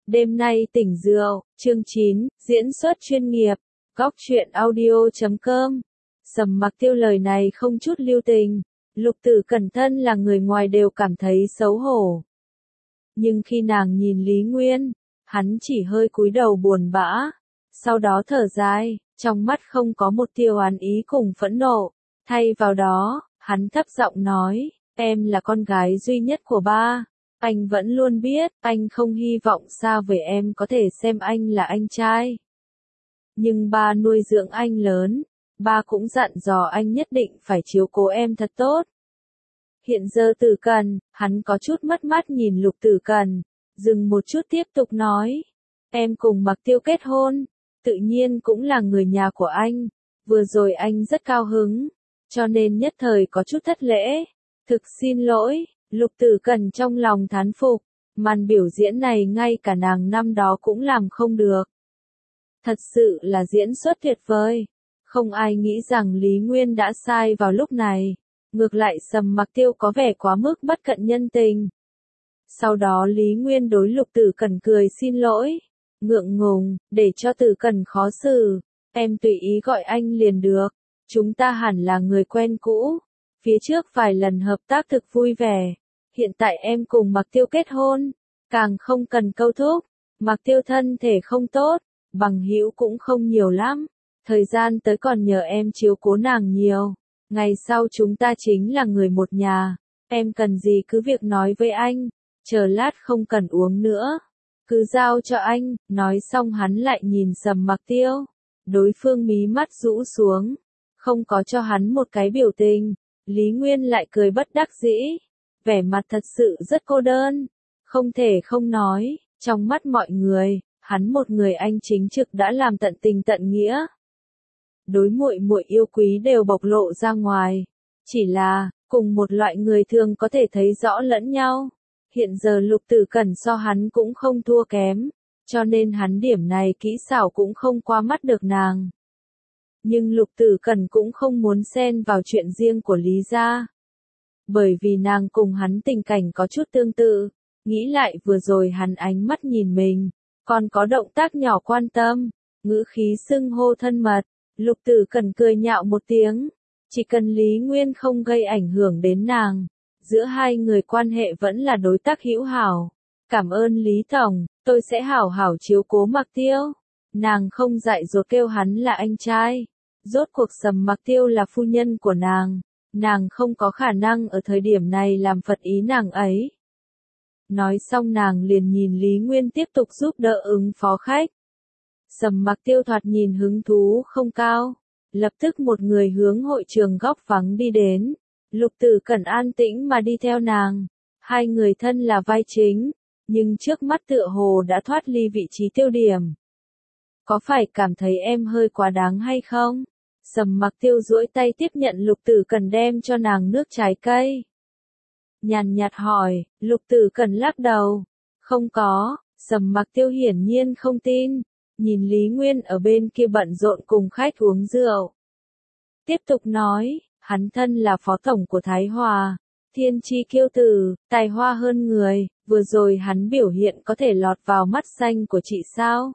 Đêm nay tỉnh rượu, chương 9, diễn xuất chuyên nghiệp, góc truyện audio.com. Sầm Mặc Tiêu lời này không chút lưu tình, Lục Tử Cẩn thân là người ngoài đều cảm thấy xấu hổ. Nhưng khi nàng nhìn Lý Nguyên, hắn chỉ hơi cúi đầu buồn bã, sau đó thở dài, trong mắt không có một tia oán ý cùng phẫn nộ, thay vào đó, hắn thấp giọng nói, em là con gái duy nhất của ba. Anh vẫn luôn biết, anh không hy vọng xa vời em có thể xem anh là anh trai. Nhưng ba nuôi dưỡng anh lớn, ba cũng dặn dò anh nhất định phải chiếu cố em thật tốt. Hiện giờ Tử Cần, hắn có chút mất mát nhìn Lục Tử Cần, dừng một chút tiếp tục nói. Em cùng Mặc Tiêu kết hôn, tự nhiên cũng là người nhà của anh, vừa rồi anh rất cao hứng, cho nên nhất thời có chút thất lễ. Thực xin lỗi. Lục Tử Cần trong lòng thán phục, màn biểu diễn này ngay cả nàng năm đó cũng làm không được. Thật sự là diễn xuất tuyệt vời. Không ai nghĩ rằng Lý Nguyên đã sai vào lúc này. Ngược lại Sầm Mặc Tiêu có vẻ quá mức bất cận nhân tình. Sau đó Lý Nguyên đối Lục Tử Cần cười xin lỗi. Ngượng ngùng, để cho Tử Cần khó xử. Em tùy ý gọi anh liền được. Chúng ta hẳn là người quen cũ. Phía trước vài lần hợp tác thực vui vẻ. Hiện tại em cùng Mặc Tiêu kết hôn, càng không cần câu thúc. Mặc Tiêu thân thể không tốt, bằng hữu cũng không nhiều lắm. Thời gian tới còn nhờ em chiếu cố nàng nhiều. Ngày sau chúng ta chính là người một nhà. Em cần gì cứ việc nói với anh. Chờ lát không cần uống nữa. Cứ giao cho anh. Nói xong hắn lại nhìn Sầm Mặc Tiêu. Đối phương mí mắt rũ xuống. Không có cho hắn một cái biểu tình. Lý Nguyên lại cười bất đắc dĩ. Vẻ mặt thật sự rất cô đơn. Không thể không nói, trong mắt mọi người, hắn một người anh chính trực đã làm tận tình tận nghĩa. Đối muội muội yêu quý đều bộc lộ ra ngoài. Chỉ là, cùng một loại người thường có thể thấy rõ lẫn nhau. Hiện giờ Lục Tử Cẩn so hắn cũng không thua kém. Cho nên hắn điểm này kỹ xảo cũng không qua mắt được nàng. Nhưng Lục Tử Cẩn cũng không muốn xen vào chuyện riêng của Lý gia. Bởi vì nàng cùng hắn tình cảnh có chút tương tự, nghĩ lại vừa rồi hắn ánh mắt nhìn mình, còn có động tác nhỏ quan tâm, ngữ khí xưng hô thân mật, Lục Tử Cẩn cười nhạo một tiếng, chỉ cần Lý Nguyên không gây ảnh hưởng đến nàng, giữa hai người quan hệ vẫn là đối tác hữu hảo. Cảm ơn Lý Tổng, tôi sẽ hảo hảo chiếu cố Mặc Tiêu. Nàng không dại dột kêu hắn là anh trai, rốt cuộc Sầm Mặc Tiêu là phu nhân của nàng. Nàng không có khả năng ở thời điểm này làm phật ý nàng ấy. Nói xong nàng liền nhìn Lý Nguyên tiếp tục giúp đỡ ứng phó khách. Sầm Mặc Tiêu thoạt nhìn hứng thú không cao. Lập tức một người hướng hội trường góc vắng đi đến. Lục Tử Cẩn an tĩnh mà đi theo nàng. Hai người thân là vai chính. Nhưng trước mắt tựa hồ đã thoát ly vị trí tiêu điểm. Có phải cảm thấy em hơi quá đáng hay không? Sầm Mặc Tiêu duỗi tay tiếp nhận Lục Tử Cẩn đem cho nàng nước trái cây. Nhàn nhạt hỏi, Lục Tử Cẩn lắc đầu. Không có, Sầm Mặc Tiêu hiển nhiên không tin. Nhìn Lý Nguyên ở bên kia bận rộn cùng khách uống rượu. Tiếp tục nói, hắn thân là phó tổng của Thái Hòa. Thiên chi kiêu tử, tài hoa hơn người, vừa rồi hắn biểu hiện có thể lọt vào mắt xanh của chị sao?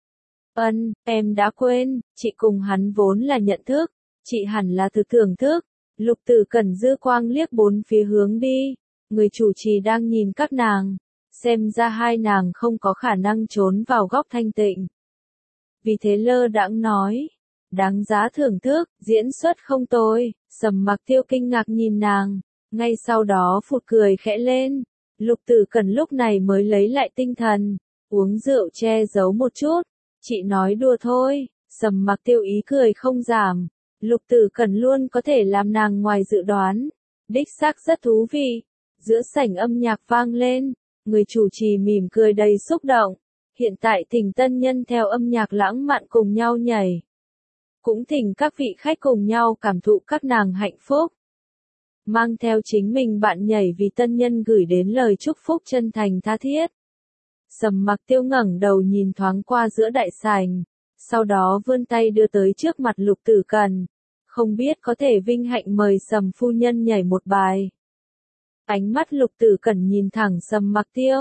Em đã quên, chị cùng hắn vốn là nhận thức, chị hẳn là thực thưởng thức. Lục Tử Cẩn dư quang liếc bốn phía hướng đi, người chủ trì đang nhìn các nàng, xem ra hai nàng không có khả năng trốn vào góc thanh tịnh. Vì thế lơ đãng nói, đáng giá thưởng thức, diễn xuất không tồi. Sầm Mặc Tiêu kinh ngạc nhìn nàng, ngay sau đó phụt cười khẽ lên. Lục Tử Cẩn lúc này mới lấy lại tinh thần, uống rượu che giấu một chút. Chị nói đùa thôi. Sầm Mặc Tiêu ý cười không giảm. Lục Tử Cẩn luôn có thể làm nàng ngoài dự đoán. Đích xác rất thú vị. Giữa sảnh âm nhạc vang lên, người chủ trì mỉm cười đầy xúc động. Hiện tại thỉnh tân nhân theo âm nhạc lãng mạn cùng nhau nhảy. Cũng thỉnh các vị khách cùng nhau cảm thụ các nàng hạnh phúc. Mang theo chính mình bạn nhảy vì tân nhân gửi đến lời chúc phúc chân thành tha thiết. Sầm Mặc Tiêu ngẩng đầu nhìn thoáng qua giữa đại sảnh, sau đó vươn tay đưa tới trước mặt Lục Tử Cẩn. Không biết có thể vinh hạnh mời Sầm phu nhân nhảy một bài. Ánh mắt Lục Tử Cẩn nhìn thẳng Sầm Mặc Tiêu,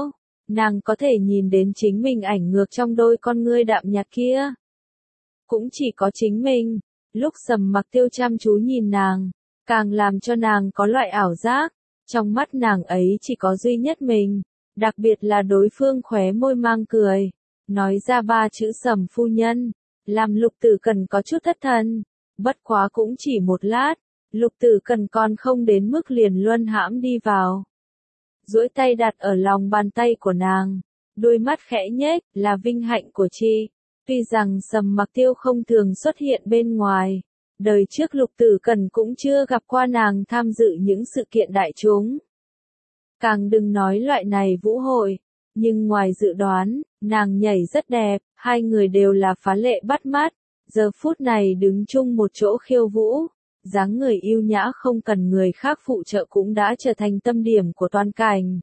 nàng có thể nhìn đến chính mình ảnh ngược trong đôi con ngươi đạm nhạt kia. Cũng chỉ có chính mình, lúc Sầm Mặc Tiêu chăm chú nhìn nàng, càng làm cho nàng có loại ảo giác, trong mắt nàng ấy chỉ có duy nhất mình, đặc biệt là đối phương khóe môi mang cười, nói ra ba chữ Sầm phu nhân, làm Lục Tử Cần có chút thất thần, bất quá cũng chỉ một lát, Lục Tử Cần còn không đến mức liền luân hãm đi vào. Duỗi tay đặt ở lòng bàn tay của nàng, đôi mắt khẽ nhếch, là vinh hạnh của chị. Tuy rằng Sầm Mặc Tiêu không thường xuất hiện bên ngoài, đời trước Lục Tử Cần cũng chưa gặp qua nàng tham dự những sự kiện đại chúng. Càng đừng nói loại này vũ hội, nhưng ngoài dự đoán, nàng nhảy rất đẹp, hai người đều là phá lệ bắt mắt, giờ phút này đứng chung một chỗ khiêu vũ, dáng người yêu nhã không cần người khác phụ trợ cũng đã trở thành tâm điểm của toàn cảnh.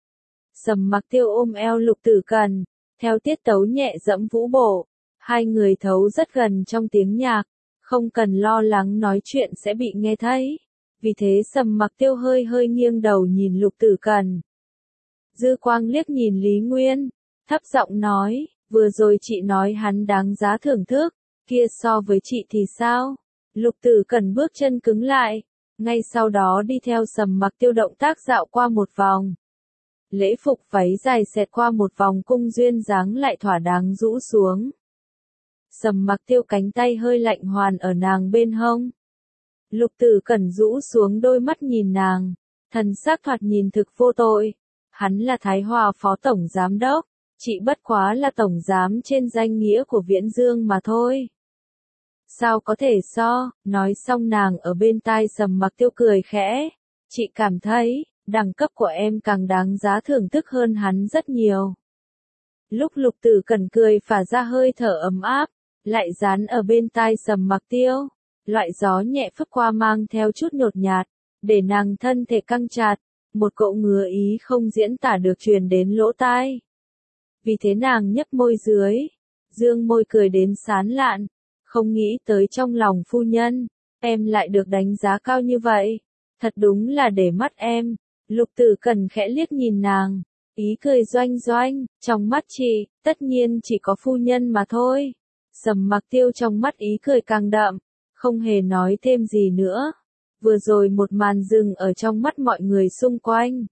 Sầm Mặc Tiêu ôm eo Lục Tử Cần, theo tiết tấu nhẹ dẫm vũ bộ, hai người thấu rất gần trong tiếng nhạc, không cần lo lắng nói chuyện sẽ bị nghe thấy. Vì thế Sầm Mặc Tiêu hơi hơi nghiêng đầu nhìn Lục Tử Cần. Dư quang liếc nhìn Lý Nguyên, thấp giọng nói, vừa rồi chị nói hắn đáng giá thưởng thức, kia so với chị thì sao? Lục Tử Cần bước chân cứng lại, ngay sau đó đi theo Sầm Mặc Tiêu động tác dạo qua một vòng. Lễ phục váy dài xẹt qua một vòng cung duyên dáng lại thỏa đáng rũ xuống. Sầm Mặc Tiêu cánh tay hơi lạnh hoàn ở nàng bên hông. Lục Tử Cần rũ xuống đôi mắt nhìn nàng, thần sắc thoạt nhìn thực vô tội. Hắn là Thái Hòa phó tổng giám đốc, chị bất quá là tổng giám trên danh nghĩa của Viễn Dương mà thôi. Sao có thể so, nói xong nàng ở bên tai Sầm Mặc Tiêu cười khẽ. Chị cảm thấy, đẳng cấp của em càng đáng giá thưởng thức hơn hắn rất nhiều. Lúc Lục Tử Cần cười phả ra hơi thở ấm áp, lại dán ở bên tai Sầm Mặc Tiêu. Loại gió nhẹ phất qua mang theo chút nhột nhạt, để nàng thân thể căng chặt, một cỗ ngứa ý không diễn tả được truyền đến lỗ tai. Vì thế nàng nhấp môi dưới, dương môi cười đến sán lạn, không nghĩ tới trong lòng phu nhân, em lại được đánh giá cao như vậy, thật đúng là để mắt em. Lục Tử Cần khẽ liếc nhìn nàng, ý cười doanh doanh, trong mắt chị, tất nhiên chỉ có phu nhân mà thôi. Sầm Mặc Tiêu trong mắt ý cười càng đậm, không hề nói thêm gì nữa. Vừa rồi một màn dừng ở trong mắt mọi người xung quanh.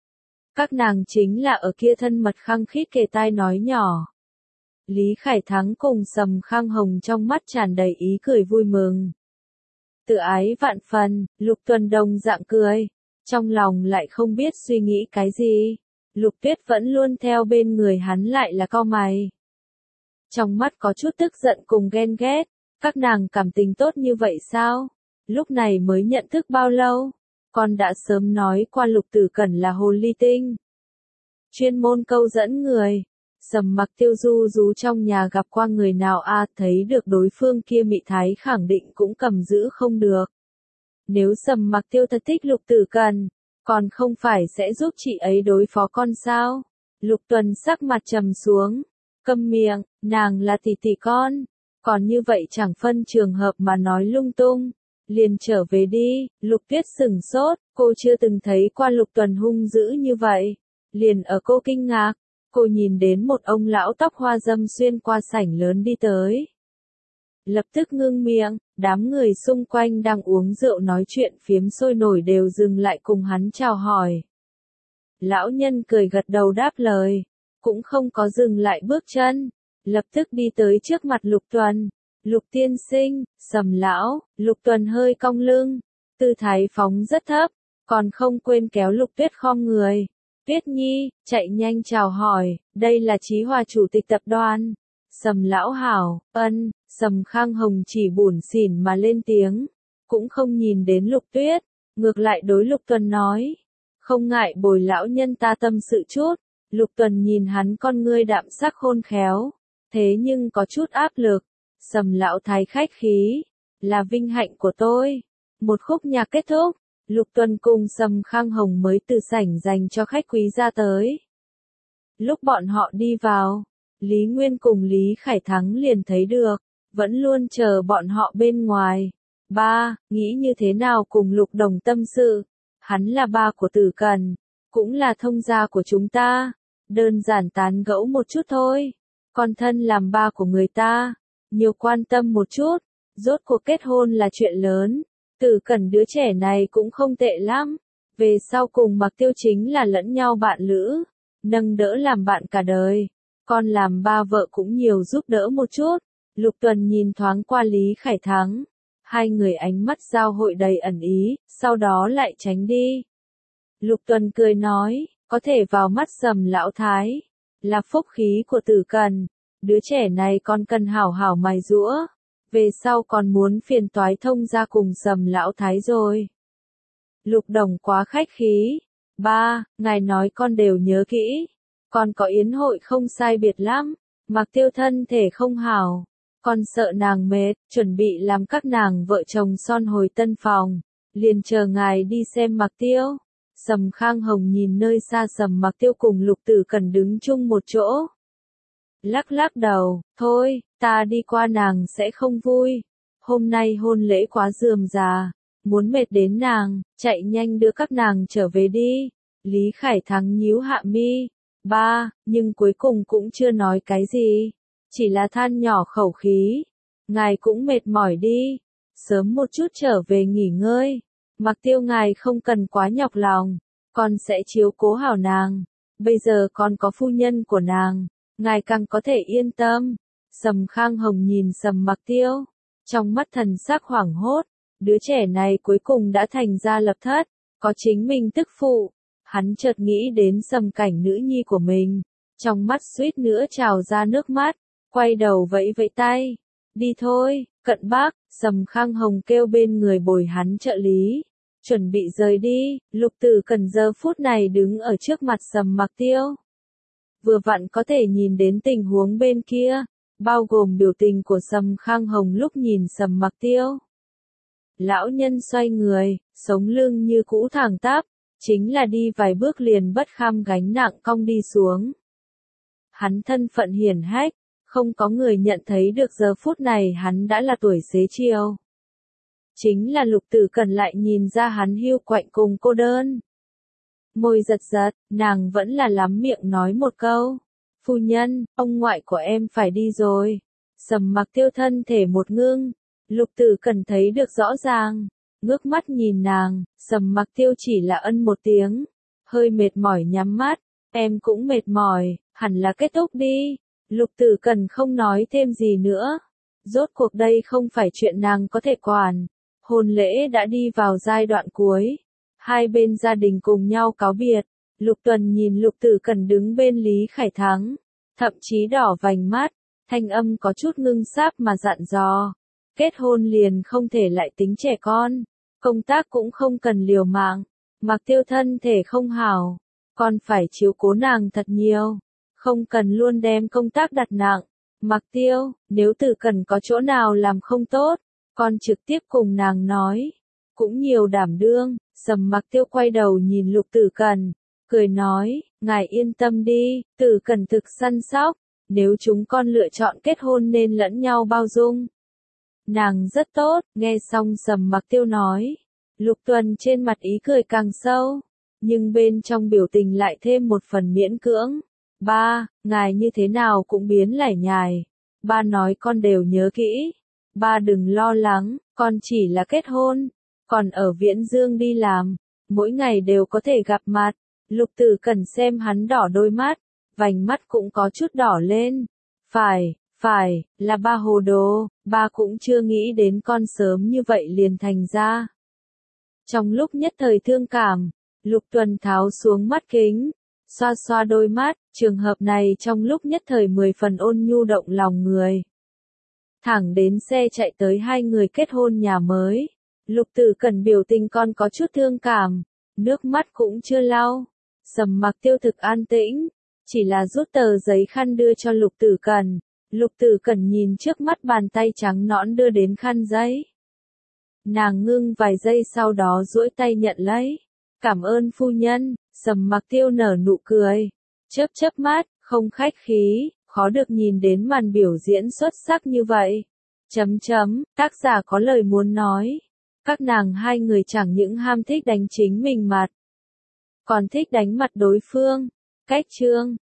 Các nàng chính là ở kia thân mật khăng khít kề tai nói nhỏ. Lý Khải Thắng cùng Sầm Khang Hồng trong mắt tràn đầy ý cười vui mừng. Tự ái vạn phần, Lục Tuần đồng dạng cười, trong lòng lại không biết suy nghĩ cái gì. Lục Tuyết vẫn luôn theo bên người hắn lại là cau mày. Trong mắt có chút tức giận cùng ghen ghét, các nàng cảm tình tốt như vậy sao? Lúc này mới nhận thức bao lâu? Con đã sớm nói qua Lục Tử Cần là hồ ly tinh. Chuyên môn câu dẫn người. Sầm Mặc Tiêu du rú trong nhà gặp qua người nào thấy được đối phương kia mị thái khẳng định cũng cầm giữ không được. Nếu Sầm Mặc Tiêu thật thích Lục Tử Cần, còn không phải sẽ giúp chị ấy đối phó con sao? Lục Tuần sắc mặt trầm xuống, câm miệng, nàng là tỷ tỷ con, còn như vậy chẳng phân trường hợp mà nói lung tung. Liền trở về đi. Lục Tuyết sửng sốt, cô chưa từng thấy qua Lục Tuần hung dữ như vậy. Liền ở cô kinh ngạc, cô nhìn đến một ông lão tóc hoa râm xuyên qua sảnh lớn đi tới. Lập tức ngưng miệng, đám người xung quanh đang uống rượu nói chuyện phiếm sôi nổi đều dừng lại cùng hắn chào hỏi. Lão nhân cười gật đầu đáp lời, cũng không có dừng lại bước chân, lập tức đi tới trước mặt Lục Tuần. Lục tiên sinh, Sầm lão, Lục Tuần hơi cong lưng, tư thái phóng rất thấp, còn không quên kéo Lục Tuyết khom người. Tuyết Nhi, chạy nhanh chào hỏi, đây là Chí Hòa chủ tịch tập đoàn. Sầm lão hảo, Sầm Khang Hồng chỉ bủn xỉn mà lên tiếng, cũng không nhìn đến Lục Tuyết, ngược lại đối Lục Tuần nói, không ngại bồi lão nhân ta tâm sự chút. Lục Tuần nhìn hắn con ngươi đạm sắc khôn khéo, thế nhưng có chút áp lực. Sầm lão thái khách khí, là vinh hạnh của tôi. Một khúc nhạc kết thúc, Lục Tuần cùng Sầm Khang Hồng mới từ sảnh dành cho khách quý ra tới. Lúc bọn họ đi vào, Lý Nguyên cùng Lý Khải Thắng liền thấy được, vẫn luôn chờ bọn họ bên ngoài. Ba, nghĩ như thế nào cùng Lục Đồng tâm sự? Hắn là ba của Tử Cần, cũng là thông gia của chúng ta. Đơn giản tán gẫu một chút thôi. Con thân làm ba của người ta, nhiều quan tâm một chút, rốt cuộc kết hôn là chuyện lớn. Tử Cẩn đứa trẻ này cũng không tệ lắm. Về sau cùng Mặc Tiêu chính là lẫn nhau bạn lữ, nâng đỡ làm bạn cả đời. Con làm ba vợ cũng nhiều giúp đỡ một chút. Lục Tuần nhìn thoáng qua Lý Khải Thắng. Hai người ánh mắt giao hội đầy ẩn ý, sau đó lại tránh đi. Lục Tuần cười nói, có thể vào mắt Sầm lão thái, là phúc khí của Tử Cẩn. Đứa trẻ này con cần hảo hảo mài giũa. Về sau còn muốn phiền toái thông ra cùng Sầm lão thái rồi. Lục Đồng quá khách khí. Ba, ngài nói con đều nhớ kỹ. Con có yến hội không sai biệt lắm. Mặc Tiêu thân thể không hảo. Con sợ nàng mệt, chuẩn bị làm các nàng vợ chồng son hồi tân phòng. Liền chờ ngài đi xem Mặc Tiêu. Sầm Khang Hồng nhìn nơi xa Sầm Mặc Tiêu cùng Lục Tử Cẩn đứng chung một chỗ. Lắc lắc đầu, thôi, ta đi qua nàng sẽ không vui. Hôm nay hôn lễ quá rườm rà, muốn mệt đến nàng, chạy nhanh đưa các nàng trở về đi. Lý Khải Thắng nhíu hạ mi. Ba, nhưng cuối cùng cũng chưa nói cái gì. Chỉ là than nhỏ khẩu khí. Ngài cũng mệt mỏi đi. Sớm một chút trở về nghỉ ngơi. Mặc Tiêu ngài không cần quá nhọc lòng. Con sẽ chiếu cố hảo nàng. Bây giờ con có phu nhân của nàng. Ngài càng có thể yên tâm. Sầm Khang Hồng nhìn Sầm Mặc Tiêu. Trong mắt thần sắc hoảng hốt. Đứa trẻ này cuối cùng đã thành gia lập thất. Có chính mình tức phụ. Hắn chợt nghĩ đến Sầm Cảnh nữ nhi của mình. Trong mắt suýt nữa trào ra nước mắt. Quay đầu vẫy vẫy tay. Đi thôi, Cận bác. Sầm Khang Hồng kêu bên người bồi hắn trợ lý. Chuẩn bị rời đi. Lục Tử Cẩn giờ phút này đứng ở trước mặt Sầm Mặc Tiêu. Vừa vặn có thể nhìn đến tình huống bên kia. Bao gồm biểu tình của Sầm Khang Hồng lúc nhìn Sầm Mặc Tiêu. Lão nhân xoay người, sống lưng như cũ thẳng tắp. Chính là đi vài bước liền bất kham gánh nặng cong đi xuống. Hắn thân phận hiển hách, không có người nhận thấy được giờ phút này hắn đã là tuổi xế chiều. Chính là Lục Tử Cẩn lại nhìn ra hắn hiu quạnh cùng cô đơn. Môi giật giật, nàng vẫn là lắm miệng nói một câu. Phu nhân, ông ngoại của em phải đi rồi. Sầm Mặc Tiêu thân thể một ngưng. Lục Tử Cẩn thấy được rõ ràng. Ngước mắt nhìn nàng, Sầm Mặc Tiêu chỉ là ân một tiếng. Hơi mệt mỏi nhắm mắt. Em cũng mệt mỏi, hẳn là kết thúc đi. Lục Tử Cẩn không nói thêm gì nữa. Rốt cuộc đây không phải chuyện nàng có thể quản. Hôn lễ đã đi vào giai đoạn cuối. Hai bên gia đình cùng nhau cáo biệt. Lục Tuần nhìn Lục Tử Cẩn đứng bên Lý Khải Thắng. Thậm chí đỏ vành mắt. Thanh âm có chút ngưng sáp mà dặn dò. Kết hôn liền không thể lại tính trẻ con. Công tác cũng không cần liều mạng. Mặc Tiêu thân thể không hảo. Con phải chiếu cố nàng thật nhiều. Không cần luôn đem công tác đặt nặng. Mặc Tiêu, nếu Tử Cẩn có chỗ nào làm không tốt, con trực tiếp cùng nàng nói. Cũng nhiều đảm đương. Sầm Mặc Tiêu quay đầu nhìn Lục Tử Cẩn, cười nói, ngài yên tâm đi, Tử Cẩn thực săn sóc. Nếu chúng con lựa chọn kết hôn nên lẫn nhau bao dung. Nàng rất tốt. Nghe xong Sầm Mặc Tiêu nói. Lục Tuần trên mặt ý cười càng sâu. Nhưng bên trong biểu tình lại thêm một phần miễn cưỡng. Ba, ngài như thế nào cũng biến lải nhải. Ba nói con đều nhớ kỹ. Ba đừng lo lắng, con chỉ là kết hôn. Còn ở Viễn Dương đi làm. Mỗi ngày đều có thể gặp mặt. Lục Tử Cẩn xem hắn đỏ đôi mắt. Vành mắt cũng có chút đỏ lên. Phải, là ba hồ đồ. Ba cũng chưa nghĩ đến con sớm như vậy liền thành ra. Trong lúc nhất thời thương cảm, Lục Tuần tháo xuống mắt kính, xoa xoa đôi mắt, trường hợp này trong lúc nhất thời 10 phần ôn nhu động lòng người. Thẳng đến xe chạy tới hai người kết hôn nhà mới, Lục Tử Cẩn biểu tình con có chút thương cảm, nước mắt cũng chưa lau. Sầm Mặc Tiêu thực an tĩnh, chỉ là rút tờ giấy khăn đưa cho Lục Tử Cẩn. Lục Tử Cẩn nhìn trước mắt bàn tay trắng nõn đưa đến khăn giấy. Nàng ngưng vài giây sau đó duỗi tay nhận lấy. Cảm ơn phu nhân. Sầm Mặc Tiêu nở nụ cười. Chớp mắt, không khách khí, khó được nhìn đến màn biểu diễn xuất sắc như vậy. Tác giả có lời muốn nói. Các nàng hai người chẳng những ham thích đánh chính mình mặt, còn thích đánh mặt đối phương. Cách chương